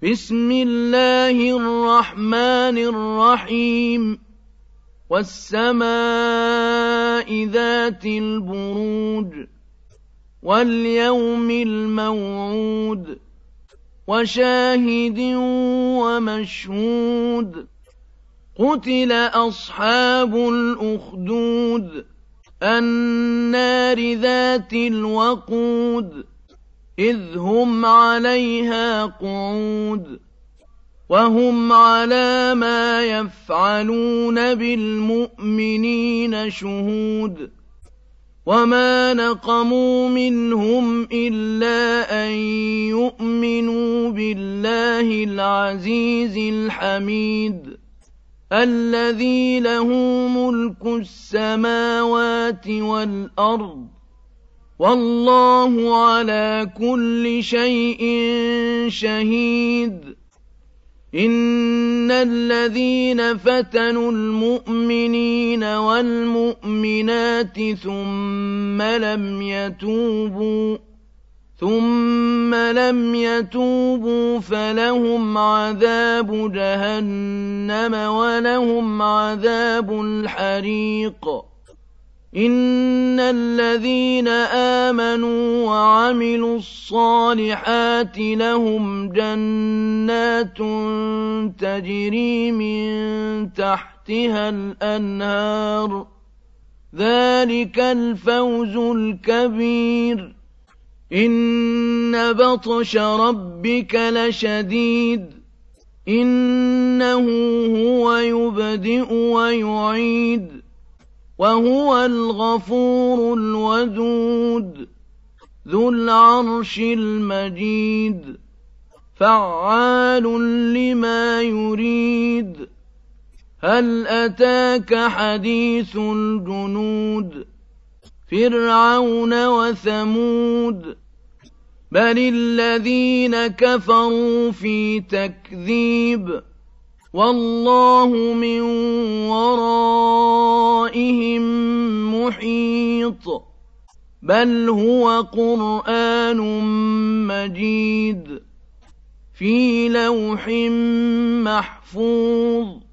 بسم الله الرحمن الرحيم والسماء ذات البروج واليوم الموعود وشاهد ومشهود قتل أصحاب الأخدود النار ذات الوقود إذ هم عليها قعود وهم على ما يفعلون بالمؤمنين شهود وما نقموا منهم إلا أن يؤمنوا بالله العزيز الحميد الذي له ملك السماوات والأرض والله على كل شيء شهيد إن الذين فتنوا المؤمنين والمؤمنات ثم لم يتوبوا فلهم عذاب جهنم ولهم عذاب الحريق إن الذين آمنوا وعملوا الصالحات لهم جنات تجري من تحتها الأنهار ذلك الفوز الكبير إن بطش ربك لشديد إنه هو يبدئ ويعيد وهو الغفور الودود ذو العرش المجيد فعال لما يريد هل أتاك حديث الجنود فرعون وثمود بل الذين كفروا في تكذيب والله من ورائهم محيط بل هو قرآن مجيد في لوح محفوظ